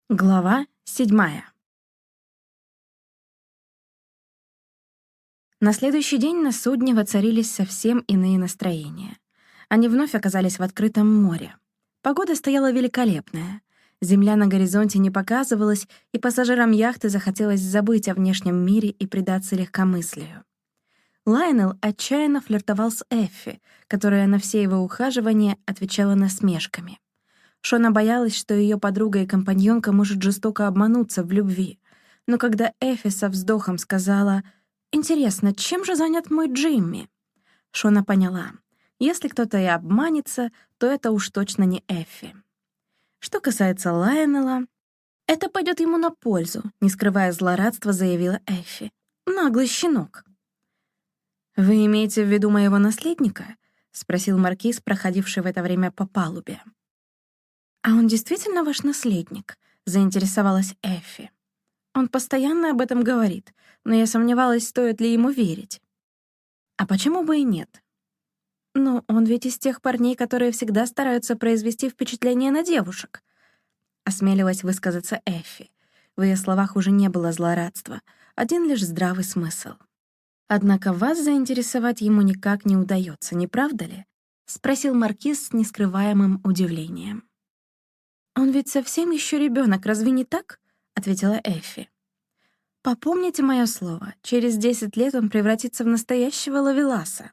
Глава 7. На следующий день на судне воцарились совсем иные настроения. Они вновь оказались в открытом море. Погода стояла великолепная. Земля на горизонте не показывалась, и пассажирам яхты захотелось забыть о внешнем мире и предаться легкомыслию. Лайонелл отчаянно флиртовал с Эффи, которая на все его ухаживания отвечала насмешками. Шона боялась, что ее подруга и компаньонка может жестоко обмануться в любви. Но когда Эффи со вздохом сказала «Интересно, чем же занят мой Джимми?», Шона поняла, если кто-то и обманется, то это уж точно не Эффи. Что касается Лайонелла, это пойдет ему на пользу, не скрывая злорадства, заявила Эффи. Наглый щенок. «Вы имеете в виду моего наследника?» — спросил маркиз, проходивший в это время по палубе. «А он действительно ваш наследник?» — заинтересовалась Эффи. «Он постоянно об этом говорит, но я сомневалась, стоит ли ему верить». «А почему бы и нет?» «Ну, он ведь из тех парней, которые всегда стараются произвести впечатление на девушек», — осмелилась высказаться Эффи. В ее словах уже не было злорадства, один лишь здравый смысл. «Однако вас заинтересовать ему никак не удается, не правда ли?» — спросил маркиз с нескрываемым удивлением. «Он ведь совсем еще ребенок, разве не так?» — ответила Эффи. «Попомните мое слово, через 10 лет он превратится в настоящего ловеласа».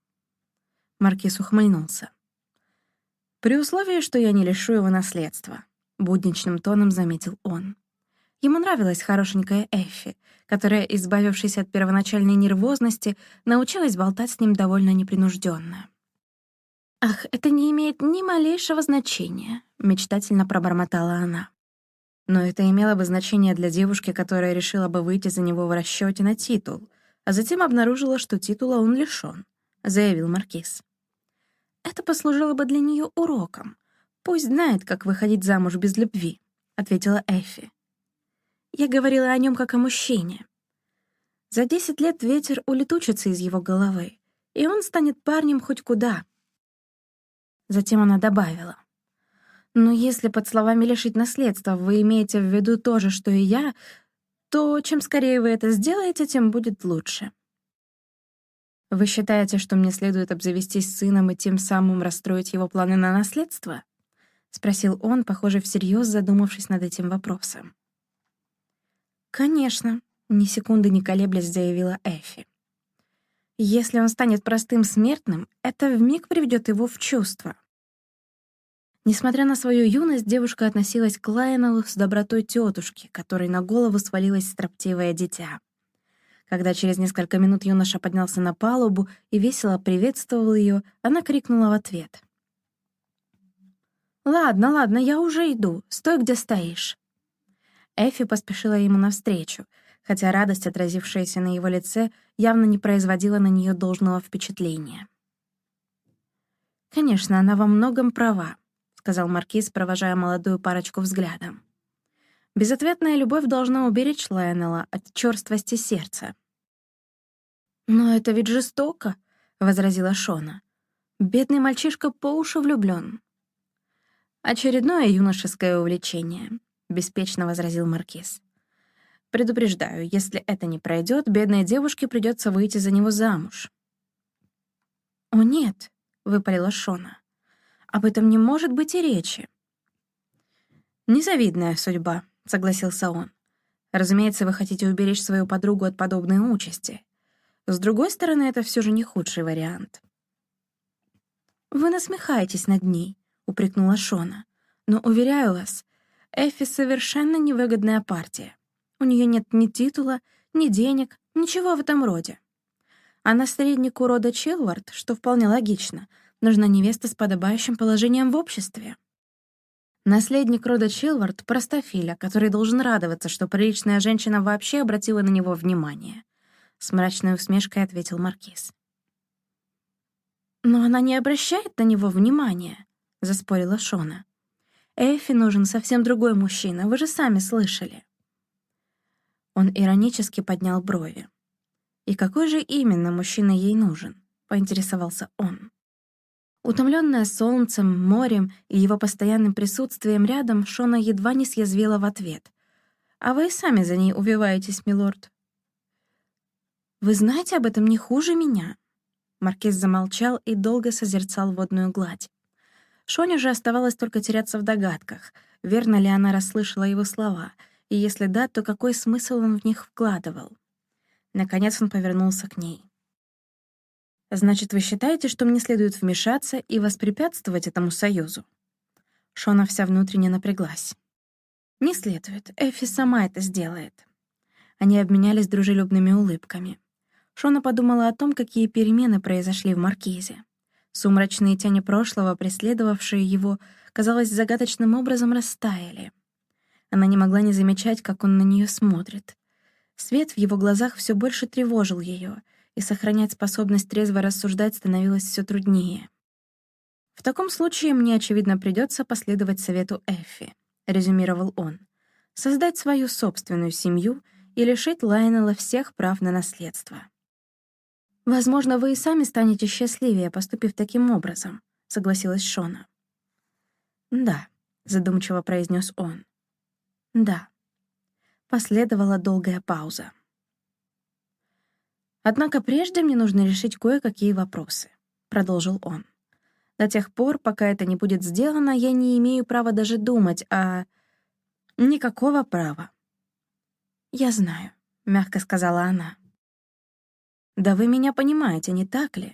Маркиз ухмыльнулся. «При условии, что я не лишу его наследства», — будничным тоном заметил он. Ему нравилась хорошенькая Эффи, которая, избавившись от первоначальной нервозности, научилась болтать с ним довольно непринужденно. «Ах, это не имеет ни малейшего значения», — мечтательно пробормотала она. «Но это имело бы значение для девушки, которая решила бы выйти за него в расчете на титул, а затем обнаружила, что титула он лишён», — заявил маркиз. «Это послужило бы для нее уроком. Пусть знает, как выходить замуж без любви», — ответила Эффи. «Я говорила о нем как о мужчине. За 10 лет ветер улетучится из его головы, и он станет парнем хоть куда». Затем она добавила. «Но если под словами «лишить наследства» вы имеете в виду то же, что и я, то чем скорее вы это сделаете, тем будет лучше». «Вы считаете, что мне следует обзавестись сыном и тем самым расстроить его планы на наследство?» — спросил он, похоже, всерьез задумавшись над этим вопросом. «Конечно», — ни секунды не колеблясь заявила Эффи. «Если он станет простым смертным, это вмиг приведет его в чувство». Несмотря на свою юность, девушка относилась к Лайонеллу с добротой тетушки, которой на голову свалилось строптивое дитя. Когда через несколько минут юноша поднялся на палубу и весело приветствовал ее, она крикнула в ответ. «Ладно, ладно, я уже иду. Стой, где стоишь». Эффи поспешила ему навстречу, хотя радость, отразившаяся на его лице, явно не производила на нее должного впечатления. «Конечно, она во многом права», — сказал маркиз, провожая молодую парочку взглядом. «Безответная любовь должна уберечь Лайонелла от чёрствости сердца». «Но это ведь жестоко», — возразила Шона. «Бедный мальчишка по уши влюблён». «Очередное юношеское увлечение», — беспечно возразил маркиз. «Предупреждаю, если это не пройдёт, бедной девушке придётся выйти за него замуж». «О, нет», — выпалила Шона. «Об этом не может быть и речи». «Незавидная судьба», — согласился он. «Разумеется, вы хотите уберечь свою подругу от подобной участи. С другой стороны, это всё же не худший вариант». «Вы насмехаетесь над ней», — упрекнула Шона. «Но, уверяю вас, Эффи совершенно невыгодная партия. У неё нет ни титула, ни денег, ничего в этом роде. А наследнику рода Чилвард, что вполне логично, нужна невеста с подобающим положением в обществе». Наследник рода Чилвард — простофиля, который должен радоваться, что приличная женщина вообще обратила на него внимание. С мрачной усмешкой ответил маркиз. «Но она не обращает на него внимания», — заспорила Шона. «Эффи нужен совсем другой мужчина, вы же сами слышали». Он иронически поднял брови. «И какой же именно мужчина ей нужен?» — поинтересовался он. Утомленная солнцем, морем и его постоянным присутствием рядом, Шона едва не съязвила в ответ. «А вы и сами за ней увиваетесь, милорд». «Вы знаете об этом не хуже меня». Маркиз замолчал и долго созерцал водную гладь. Шоне же оставалось только теряться в догадках, верно ли она расслышала его слова, и если да, то какой смысл он в них вкладывал. Наконец он повернулся к ней. «Значит, вы считаете, что мне следует вмешаться и воспрепятствовать этому союзу?» Шона вся внутренне напряглась. «Не следует. Эффи сама это сделает». Они обменялись дружелюбными улыбками. Шона подумала о том, какие перемены произошли в Маркизе. Сумрачные тени прошлого, преследовавшие его, казалось, загадочным образом растаяли. Она не могла не замечать, как он на нее смотрит. Свет в его глазах все больше тревожил ее, и сохранять способность трезво рассуждать становилось все труднее. «В таком случае мне, очевидно, придется последовать совету Эффи», — резюмировал он. «Создать свою собственную семью и лишить Лайонела всех прав на наследство». «Возможно, вы и сами станете счастливее, поступив таким образом», — согласилась Шона. «Да», — задумчиво произнес он. «Да». Последовала долгая пауза. «Однако прежде мне нужно решить кое-какие вопросы», — продолжил он. «До тех пор, пока это не будет сделано, я не имею права даже думать о... Никакого права». «Я знаю», — мягко сказала она. «Да вы меня понимаете, не так ли?»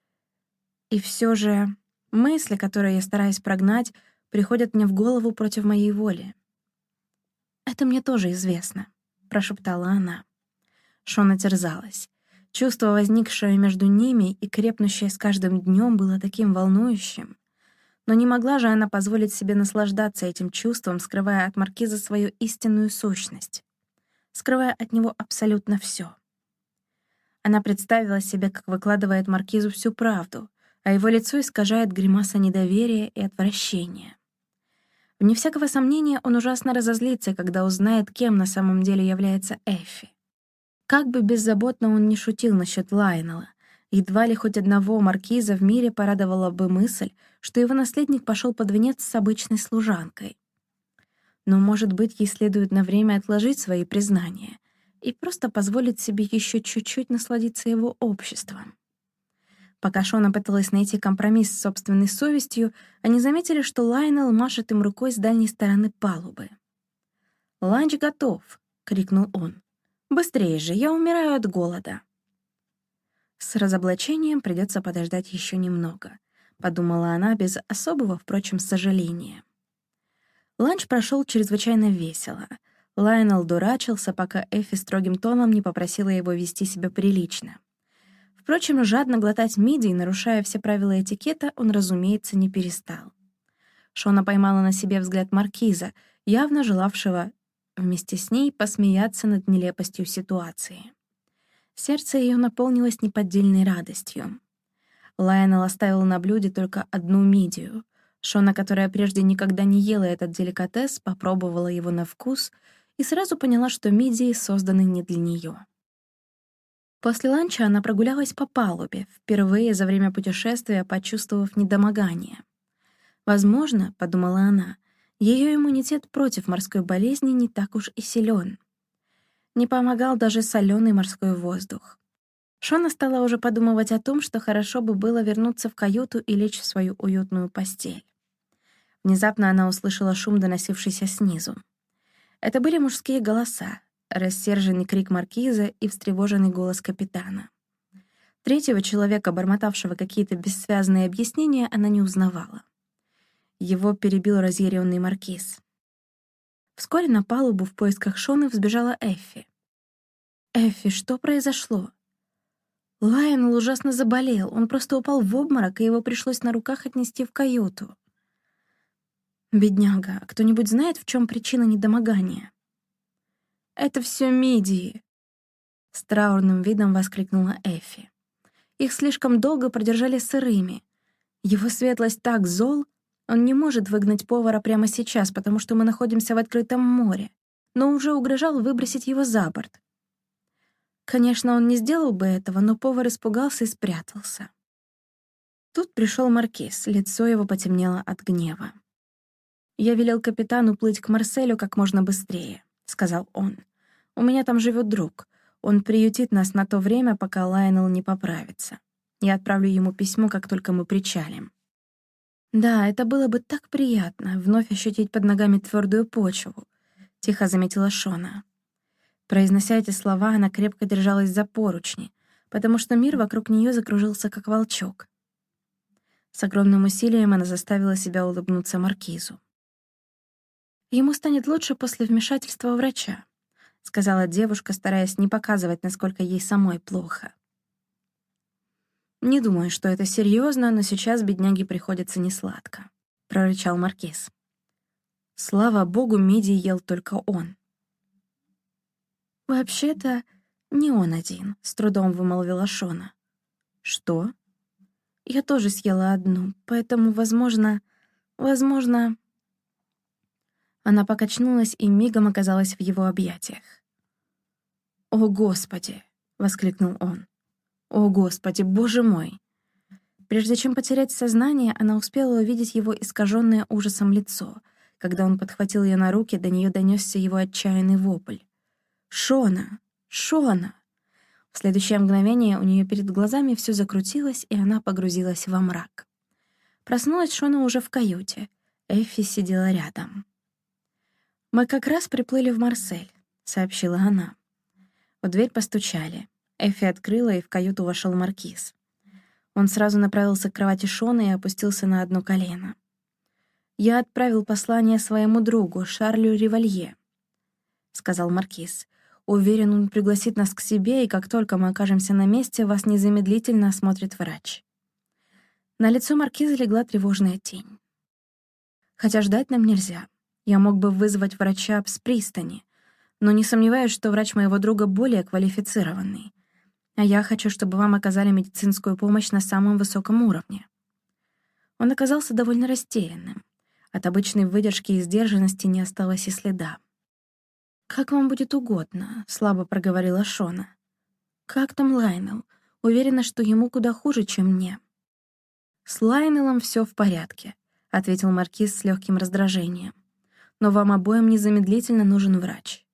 И все же мысли, которые я стараюсь прогнать, приходят мне в голову против моей воли. «Это мне тоже известно», — прошептала она. Шона терзалась. Чувство, возникшее между ними и крепнущее с каждым днем, было таким волнующим. Но не могла же она позволить себе наслаждаться этим чувством, скрывая от Маркиза свою истинную сущность, скрывая от него абсолютно все. Она представила себе, как выкладывает Маркизу всю правду, а его лицо искажает гримаса недоверия и отвращения. Вне всякого сомнения, он ужасно разозлится, когда узнает, кем на самом деле является Эффи. Как бы беззаботно он ни шутил насчет Лайонела, едва ли хоть одного маркиза в мире порадовала бы мысль, что его наследник пошел под венец с обычной служанкой. Но, может быть, ей следует на время отложить свои признания и просто позволить себе еще чуть-чуть насладиться его обществом. Пока Шона пыталась найти компромисс с собственной совестью, они заметили, что Лайонел машет им рукой с дальней стороны палубы. «Ланч готов!» — крикнул он. «Быстрее же, я умираю от голода». «С разоблачением придется подождать еще немного», — подумала она без особого, впрочем, сожаления. Ланч прошел чрезвычайно весело. Лайонел дурачился, пока Эффи строгим тоном не попросила его вести себя прилично. Впрочем, жадно глотать мидии, нарушая все правила этикета, он, разумеется, не перестал. Шона поймала на себе взгляд маркиза, явно желавшего вместе с ней посмеяться над нелепостью ситуации. Сердце ее наполнилось неподдельной радостью. Лайонел оставил на блюде только одну мидию. Шона, которая прежде никогда не ела этот деликатес, попробовала его на вкус и сразу поняла, что мидии созданы не для нее. После ланча она прогулялась по палубе, впервые за время путешествия почувствовав недомогание. «Возможно, — подумала она, — ее иммунитет против морской болезни не так уж и силен. Не помогал даже соленый морской воздух. Шона стала уже подумывать о том, что хорошо бы было вернуться в каюту и лечь в свою уютную постель. Внезапно она услышала шум, доносившийся снизу. Это были мужские голоса, рассерженный крик маркиза и встревоженный голос капитана. Третьего человека, бормотавшего какие-то бессвязные объяснения, она не узнавала. Его перебил разъяренный маркиз. Вскоре на палубу в поисках Шоны взбежала Эффи. «Эффи, что произошло?» Лайонел ужасно заболел, он просто упал в обморок, и его пришлось на руках отнести в каюту. «Бедняга, а кто-нибудь знает, в чем причина недомогания?» «Это все мидии!» — с траурным видом воскликнула Эффи. «Их слишком долго продержали сырыми. Его светлость так зол, он не может выгнать повара прямо сейчас, потому что мы находимся в открытом море, но уже угрожал выбросить его за борт. Конечно, он не сделал бы этого, но повар испугался и спрятался». Тут пришел маркиз, лицо его потемнело от гнева. «Я велел капитану плыть к Марселю как можно быстрее», — сказал он. «У меня там живет друг. Он приютит нас на то время, пока Лайонел не поправится. Я отправлю ему письмо, как только мы причалим». «Да, это было бы так приятно, вновь ощутить под ногами твердую почву», — тихо заметила Шона. Произнося эти слова, она крепко держалась за поручни, потому что мир вокруг нее закружился, как волчок. С огромным усилием она заставила себя улыбнуться маркизу. «Ему станет лучше после вмешательства врача», — сказала девушка, стараясь не показывать, насколько ей самой плохо. «Не думаю, что это серьезно, но сейчас бедняге приходится несладко», — прорычал маркиз. Слава богу, мидий ел только он. «Вообще-то, не он один», — с трудом вымолвила Шона. «Что?» «Я тоже съела одну, поэтому, возможно...» Она покачнулась и мигом оказалась в его объятиях. «О, Господи!» — воскликнул он. «О, Господи, Боже мой!» Прежде чем потерять сознание, она успела увидеть его искаженное ужасом лицо. Когда он подхватил ее на руки, до нее донесся его отчаянный вопль. «Шона! Шона!» В следующее мгновение у нее перед глазами все закрутилось, и она погрузилась во мрак. Проснулась Шона уже в каюте. Эффи сидела рядом. «Мы как раз приплыли в Марсель», — сообщила она. В дверь постучали. Эффи открыла, и в каюту вошел маркиз. Он сразу направился к кровати Шоны и опустился на одно колено. «Я отправил послание своему другу, Шарлю Ривалье», — сказал маркиз. «Уверен, он пригласит нас к себе, и как только мы окажемся на месте, вас незамедлительно осмотрит врач». На лицо маркиза легла тревожная тень. «Хотя ждать нам нельзя. Я мог бы вызвать врача с пристани, но не сомневаюсь, что врач моего друга более квалифицированный. А я хочу, чтобы вам оказали медицинскую помощь на самом высоком уровне». Он оказался довольно растерянным. От обычной выдержки и сдержанности не осталось и следа. «Как вам будет угодно», — слабо проговорила Шона. «Как там Лайонел? Уверена, что ему куда хуже, чем мне». «С Лайонелом все в порядке», — ответил маркиз с легким раздражением. «Но вам обоим незамедлительно нужен врач».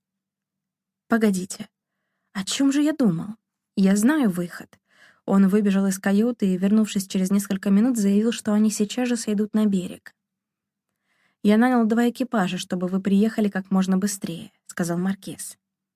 «Погодите, о чем же я думал? Я знаю выход». Он выбежал из каюты и, вернувшись через несколько минут, заявил, что они сейчас же сойдут на берег. «Я нанял 2 экипажа, чтобы вы приехали как можно быстрее», — сказал маркиз.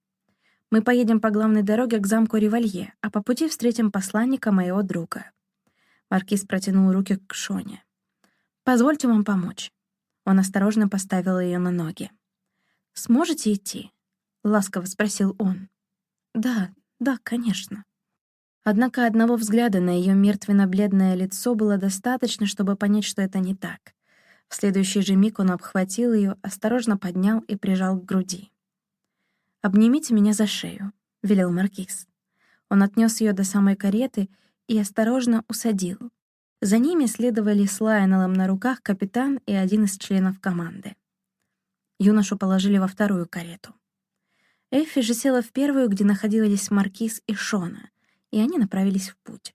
«Мы поедем по главной дороге к замку Ривалье, а по пути встретим посланника моего друга». Маркиз протянул руки к Шоне. «Позвольте вам помочь». Он осторожно поставил ее на ноги. «Сможете идти?» — ласково спросил он. «Да, конечно». Однако одного взгляда на ее мертвенно-бледное лицо было достаточно, чтобы понять, что это не так. В следующий же миг он обхватил ее, осторожно поднял и прижал к груди. «Обнимите меня за шею», — велел маркиз. Он отнес ее до самой кареты и осторожно усадил. За ними следовали с Лайонелом на руках капитан и один из членов команды. Юношу положили во вторую карету. Эффи же села в первую, где находились маркиз и Шона, и они направились в путь.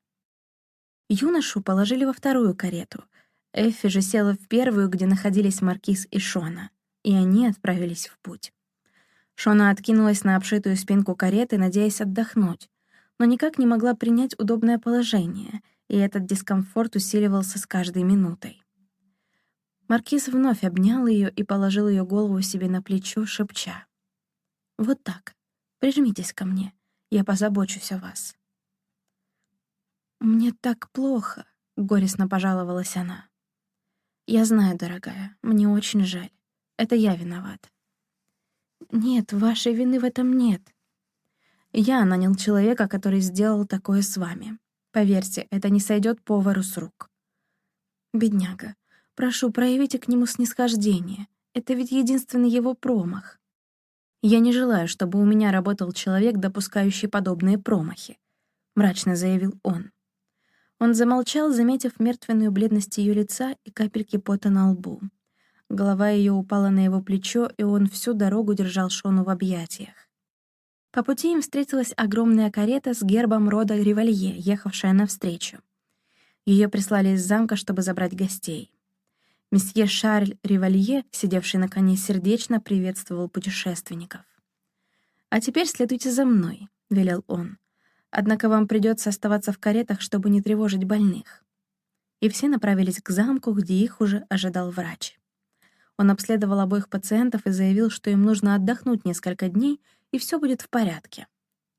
Юношу положили во вторую карету. Эффи же села в первую, где находились маркиз и Шона, и они отправились в путь. Шона откинулась на обшитую спинку кареты, надеясь отдохнуть, но никак не могла принять удобное положение, и этот дискомфорт усиливался с каждой минутой. Маркиз вновь обнял ее и положил ее голову себе на плечо, шепча: «Вот так, прижмитесь ко мне, я позабочусь о вас». «Мне так плохо», — горестно пожаловалась она. «Я знаю, дорогая, мне очень жаль. Это я виноват». «Нет, вашей вины в этом нет. Я нанял человека, который сделал такое с вами. Поверьте, это не сойдет повару с рук». «Бедняга, прошу, проявите к нему снисхождение. Это ведь единственный его промах». «Я не желаю, чтобы у меня работал человек, допускающий подобные промахи», — мрачно заявил он. Он замолчал, заметив мертвенную бледность ее лица и капельки пота на лбу. Голова ее упала на его плечо, и он всю дорогу держал Шону в объятиях. По пути им встретилась огромная карета с гербом рода Ривалье, ехавшая навстречу. Ее прислали из замка, чтобы забрать гостей. Месье Шарль Ривалье, сидевший на коне, сердечно приветствовал путешественников. «А теперь следуйте за мной», — велел он. «Однако вам придется оставаться в каретах, чтобы не тревожить больных». И все направились к замку, где их уже ожидал врач. Он обследовал обоих пациентов и заявил, что им нужно отдохнуть несколько дней, и все будет в порядке.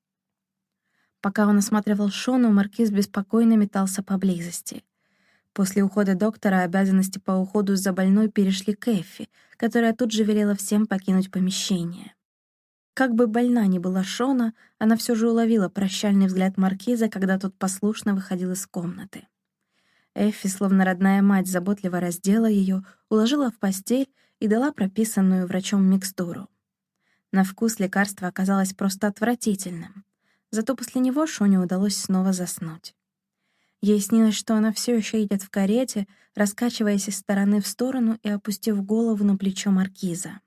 Пока он осматривал Шону, маркиз беспокойно метался поблизости. После ухода доктора обязанности по уходу за больной перешли к Эффи, которая тут же велела всем покинуть помещение. Как бы больна ни была Шона, она все же уловила прощальный взгляд маркиза, когда тот послушно выходил из комнаты. Эффи, словно родная мать, заботливо раздела ее, уложила в постель и дала прописанную врачом микстуру. На вкус лекарство оказалось просто отвратительным. Зато после него Шоне удалось снова заснуть. Ей снилось, что она все еще едет в карете, раскачиваясь из стороны в сторону и опустив голову на плечо маркиза.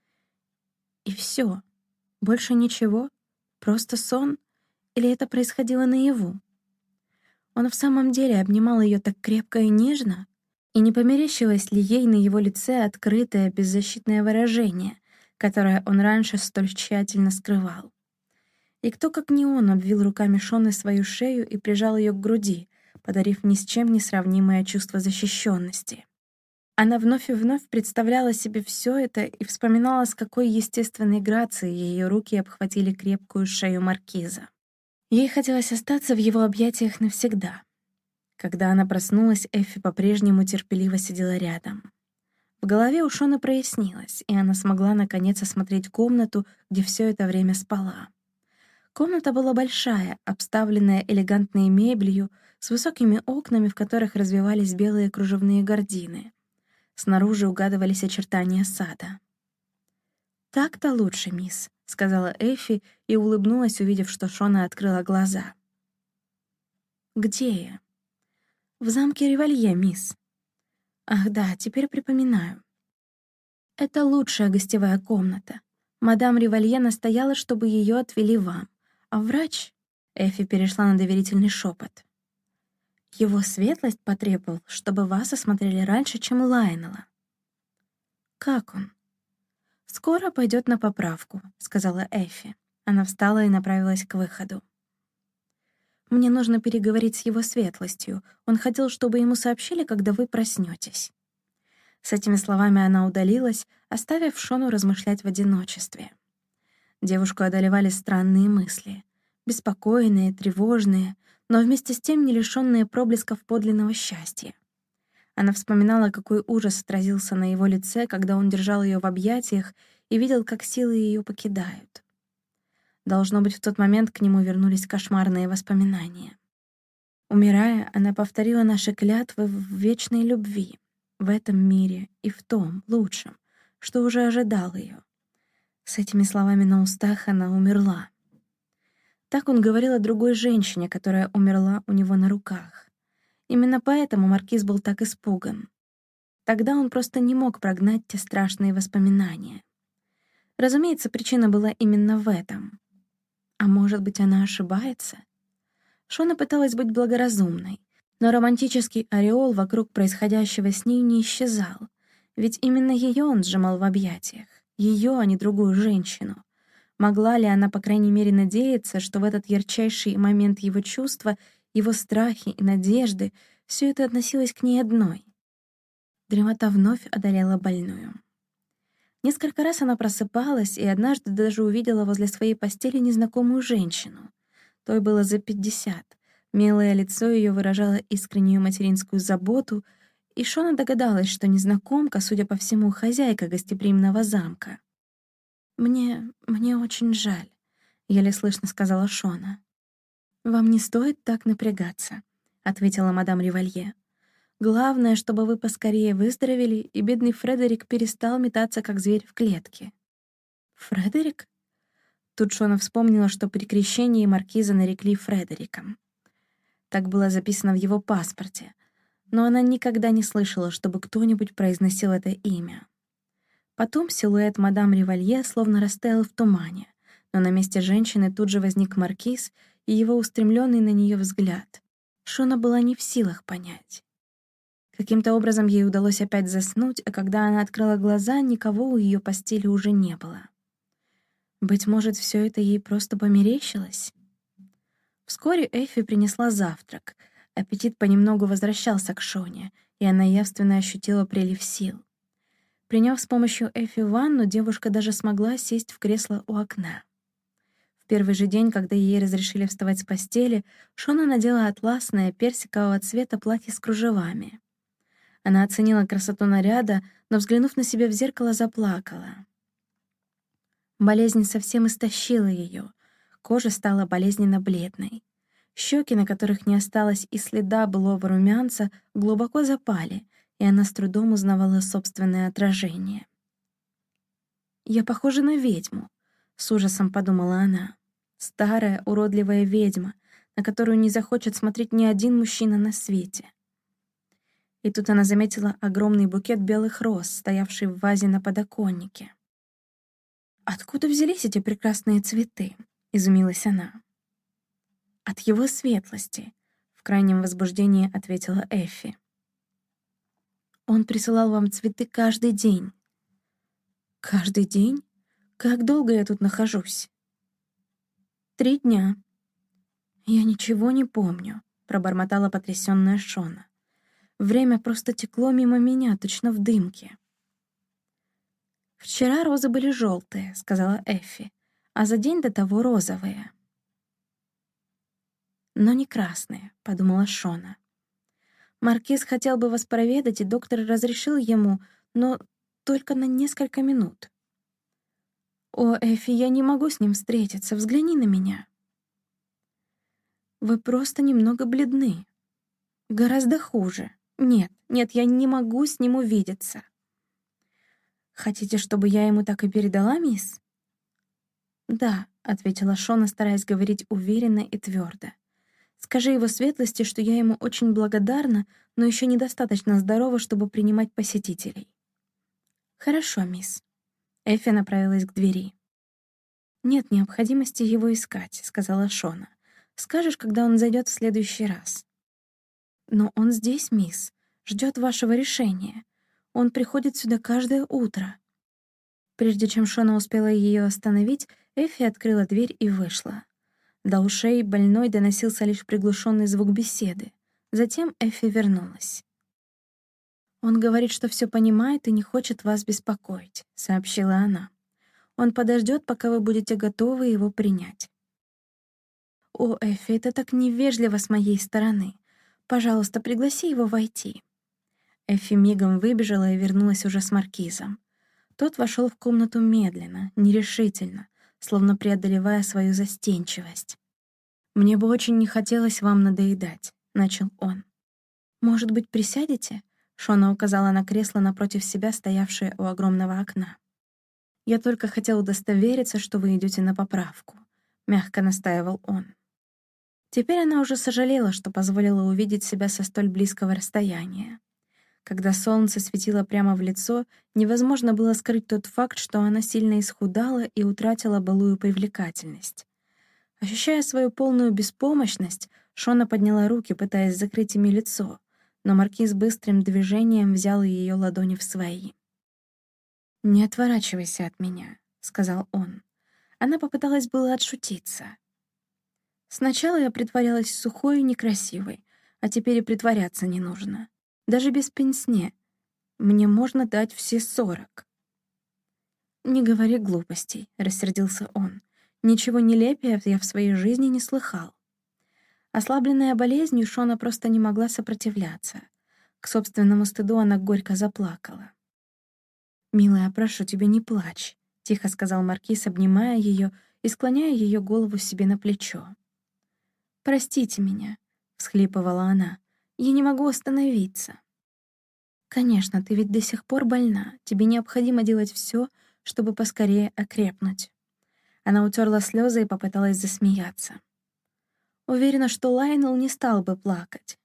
И все. Больше ничего? Просто сон? Или это происходило наяву? Он в самом деле обнимал ее так крепко и нежно? И не померещилось ли ей на его лице открытое, беззащитное выражение, которое он раньше столь тщательно скрывал? И кто, как не он, обвил руками Шоны свою шею и прижал ее к груди, подарив ни с чем не сравнимое чувство защищенности. Она вновь и вновь представляла себе все это и вспоминала, с какой естественной грацией ее руки обхватили крепкую шею маркиза. Ей хотелось остаться в его объятиях навсегда. Когда она проснулась, Эффи по-прежнему терпеливо сидела рядом. В голове у Шоны прояснилось, и она смогла наконец осмотреть комнату, где все это время спала. Комната была большая, обставленная элегантной мебелью, с высокими окнами, в которых развивались белые кружевные гардины. Снаружи угадывались очертания сада. «Так-то лучше, мисс», — сказала Эффи и улыбнулась, увидев, что Шона открыла глаза. «Где я?» «В замке Ривалье, мисс». «Ах да, теперь припоминаю. Это лучшая гостевая комната. Мадам Ривалье настояла, чтобы ее отвели вам. А врач...» Эффи перешла на доверительный шепот. «Его светлость потребовал, чтобы вас осмотрели раньше, чем Лайонела». «Как он?» «Скоро пойдет на поправку», — сказала Эффи. Она встала и направилась к выходу. «Мне нужно переговорить с его светлостью. Он хотел, чтобы ему сообщили, когда вы проснетесь». С этими словами она удалилась, оставив Шону размышлять в одиночестве. Девушку одолевали странные мысли. Беспокойные, тревожные, но вместе с тем не лишённые проблесков подлинного счастья. Она вспоминала, какой ужас отразился на его лице, когда он держал ее в объятиях и видел, как силы ее покидают. Должно быть, в тот момент к нему вернулись кошмарные воспоминания. Умирая, она повторила наши клятвы в вечной любви, в этом мире и в том, лучшем, что уже ожидал ее. С этими словами на устах она умерла. Так он говорил о другой женщине, которая умерла у него на руках. Именно поэтому маркиз был так испуган. Тогда он просто не мог прогнать те страшные воспоминания. Разумеется, причина была именно в этом. А может быть, она ошибается? Шона пыталась быть благоразумной, но романтический ореол вокруг происходящего с ней не исчезал, ведь именно ее он сжимал в объятиях, ее, а не другую женщину. Могла ли она, по крайней мере, надеяться, что в этот ярчайший момент его чувства, его страхи и надежды, все это относилось к ней одной? Дремота вновь одолела больную. Несколько раз она просыпалась и однажды даже увидела возле своей постели незнакомую женщину. Той было за 50. Милое лицо ее выражало искреннюю материнскую заботу, и Шона догадалась, что незнакомка, судя по всему, хозяйка гостеприимного замка. «Мне очень жаль», — еле слышно сказала Шона. «Вам не стоит так напрягаться», — ответила мадам Ривалье. «Главное, чтобы вы поскорее выздоровели, и бедный Фредерик перестал метаться, как зверь в клетке». «Фредерик?» Тут Шона вспомнила, что при крещении маркиза нарекли Фредериком. Так было записано в его паспорте, но она никогда не слышала, чтобы кто-нибудь произносил это имя. Потом силуэт мадам Ривалье словно растаял в тумане, но на месте женщины тут же возник маркиз и его устремленный на нее взгляд. Шона была не в силах понять. Каким-то образом ей удалось опять заснуть, а когда она открыла глаза, никого у ее постели уже не было. Быть может, все это ей просто померещилось? Вскоре Эффи принесла завтрак. Аппетит понемногу возвращался к Шоне, и она явственно ощутила прилив сил. Приняв с помощью Эффи ванну, девушка даже смогла сесть в кресло у окна. В первый же день, когда ей разрешили вставать с постели, Шона надела атласное персикового цвета платье с кружевами. Она оценила красоту наряда, но, взглянув на себя в зеркало, заплакала. Болезнь совсем истощила ее. Кожа стала болезненно бледной. Щеки, на которых не осталось и следа былого румянца, глубоко запали, и она с трудом узнавала собственное отражение. «Я похожа на ведьму», — с ужасом подумала она. «Старая, уродливая ведьма, на которую не захочет смотреть ни один мужчина на свете». И тут она заметила огромный букет белых роз, стоявший в вазе на подоконнике. «Откуда взялись эти прекрасные цветы?» — изумилась она. «От его светлости», — в крайнем возбуждении ответила Эффи. «Он присылал вам цветы каждый день». «Каждый день? Как долго я тут нахожусь?» 3 дня». «Я ничего не помню», — пробормотала потрясённая Шона. «Время просто текло мимо меня, точно в дымке». «Вчера розы были желтые», — сказала Эффи, «а за день до того розовые». «Но не красные», — подумала Шона. Маркиз хотел бы вас проведать, и доктор разрешил ему, но только на несколько минут. «О, Эффи, я не могу с ним встретиться, взгляни на меня». «Вы просто немного бледны». «Гораздо хуже. Нет, нет, я не могу с ним увидеться». «Хотите, чтобы я ему так и передала, мисс?» «Да», — ответила Шона, стараясь говорить уверенно и твердо. «Скажи его светлости, что я ему очень благодарна, но еще недостаточно здорова, чтобы принимать посетителей». «Хорошо, мисс». Эффи направилась к двери. «Нет необходимости его искать», — сказала Шона. «Скажешь, когда он зайдет в следующий раз». «Но он здесь, мисс, ждет вашего решения. Он приходит сюда каждое утро». Прежде чем Шона успела ее остановить, Эффи открыла дверь и вышла. До ушей больной доносился лишь приглушенный звук беседы. Затем Эффи вернулась. «Он говорит, что все понимает и не хочет вас беспокоить», — сообщила она. «Он подождет, пока вы будете готовы его принять». «О, Эффи, это так невежливо с моей стороны. Пожалуйста, пригласи его войти». Эффи мигом выбежала и вернулась уже с маркизом. Тот вошел в комнату медленно, нерешительно, словно преодолевая свою застенчивость. «Мне бы очень не хотелось вам надоедать», — начал он. «Может быть, присядете?» — Шона указала на кресло напротив себя, стоявшее у огромного окна. «Я только хотел удостовериться, что вы идете на поправку», — мягко настаивал он. Теперь она уже сожалела, что позволила увидеть себя со столь близкого расстояния. Когда солнце светило прямо в лицо, невозможно было скрыть тот факт, что она сильно исхудала и утратила былую привлекательность. Ощущая свою полную беспомощность, Шона подняла руки, пытаясь закрыть ими лицо, но маркиз быстрым движением взял ее ладони в свои. «Не отворачивайся от меня», — сказал он. Она попыталась было отшутиться. «Сначала я притворялась сухой и некрасивой, а теперь и притворяться не нужно. Даже без пенсне. Мне можно дать все 40». «Не говори глупостей», — рассердился он. «Ничего нелепее я в своей жизни не слыхал». Ослабленная болезнью, Шона просто не могла сопротивляться. К собственному стыду она горько заплакала. «Милая, прошу тебя, не плачь», — тихо сказал маркиз, обнимая ее и склоняя ее голову себе на плечо. «Простите меня», — всхлипывала она, — «я не могу остановиться». «Конечно, ты ведь до сих пор больна, тебе необходимо делать все, чтобы поскорее окрепнуть». Она утерла слезы и попыталась засмеяться. Уверена, что Лайонел не стал бы плакать.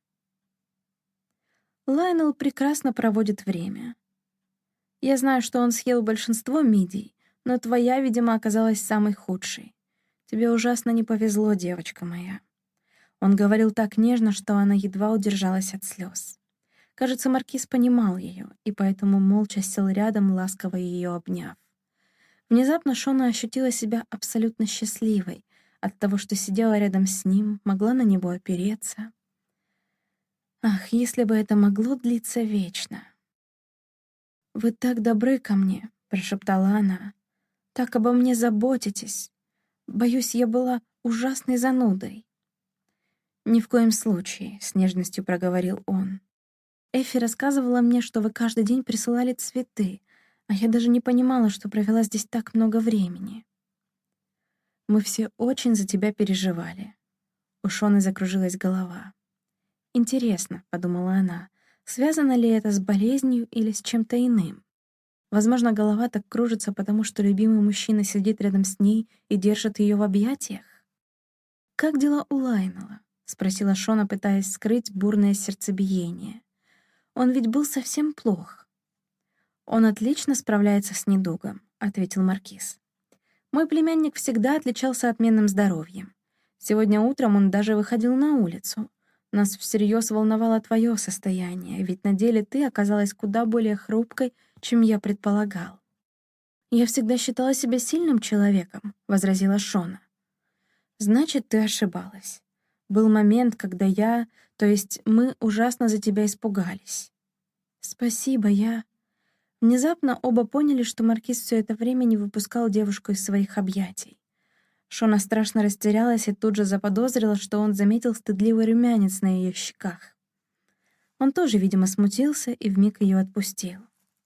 Лайонел прекрасно проводит время. Я знаю, что он съел большинство мидий, но твоя, видимо, оказалась самой худшей. Тебе ужасно не повезло, девочка моя. Он говорил так нежно, что она едва удержалась от слез. Кажется, маркиз понимал ее, и поэтому молча сел рядом, ласково ее обняв. Внезапно Шона ощутила себя абсолютно счастливой от того, что сидела рядом с ним, могла на него опереться. Ах, если бы это могло длиться вечно! «Вы так добры ко мне», — прошептала она. «Так обо мне заботитесь. Боюсь, я была ужасной занудой». «Ни в коем случае», — с нежностью проговорил он. «Эфи рассказывала мне, что вы каждый день присылали цветы, а я даже не понимала, что провела здесь так много времени. Мы все очень за тебя переживали». У Шоны закружилась голова. «Интересно», — подумала она, — «связано ли это с болезнью или с чем-то иным? Возможно, голова так кружится, потому что любимый мужчина сидит рядом с ней и держит ее в объятиях». «Как дела у Лайнела?» — спросила Шона, пытаясь скрыть бурное сердцебиение. «Он ведь был совсем плох». «Он отлично справляется с недугом», — ответил маркиз. «Мой племянник всегда отличался отменным здоровьем. Сегодня утром он даже выходил на улицу. Нас всерьез волновало твое состояние, ведь на деле ты оказалась куда более хрупкой, чем я предполагал». «Я всегда считала себя сильным человеком», — возразила Шона. «Значит, ты ошибалась. Был момент, когда то есть мы ужасно за тебя испугались». «Спасибо, я...» Внезапно оба поняли, что маркиз все это время не выпускал девушку из своих объятий. Шона страшно растерялась и тут же заподозрила, что он заметил стыдливый румянец на ее щеках. Он тоже, видимо, смутился и вмиг ее отпустил.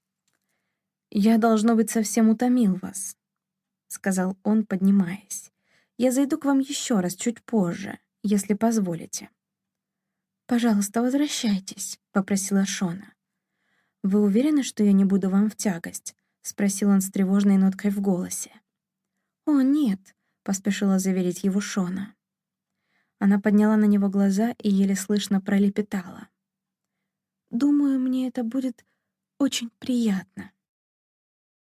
«Я, должно быть, совсем утомил вас», — сказал он, поднимаясь. «Я зайду к вам еще раз чуть позже, если позволите». «Пожалуйста, возвращайтесь», — попросила Шона. «Вы уверены, что я не буду вам в тягость?» — спросил он с тревожной ноткой в голосе. «О, нет», — поспешила заверить его Шона. Она подняла на него глаза и еле слышно пролепетала. «Думаю, мне это будет очень приятно».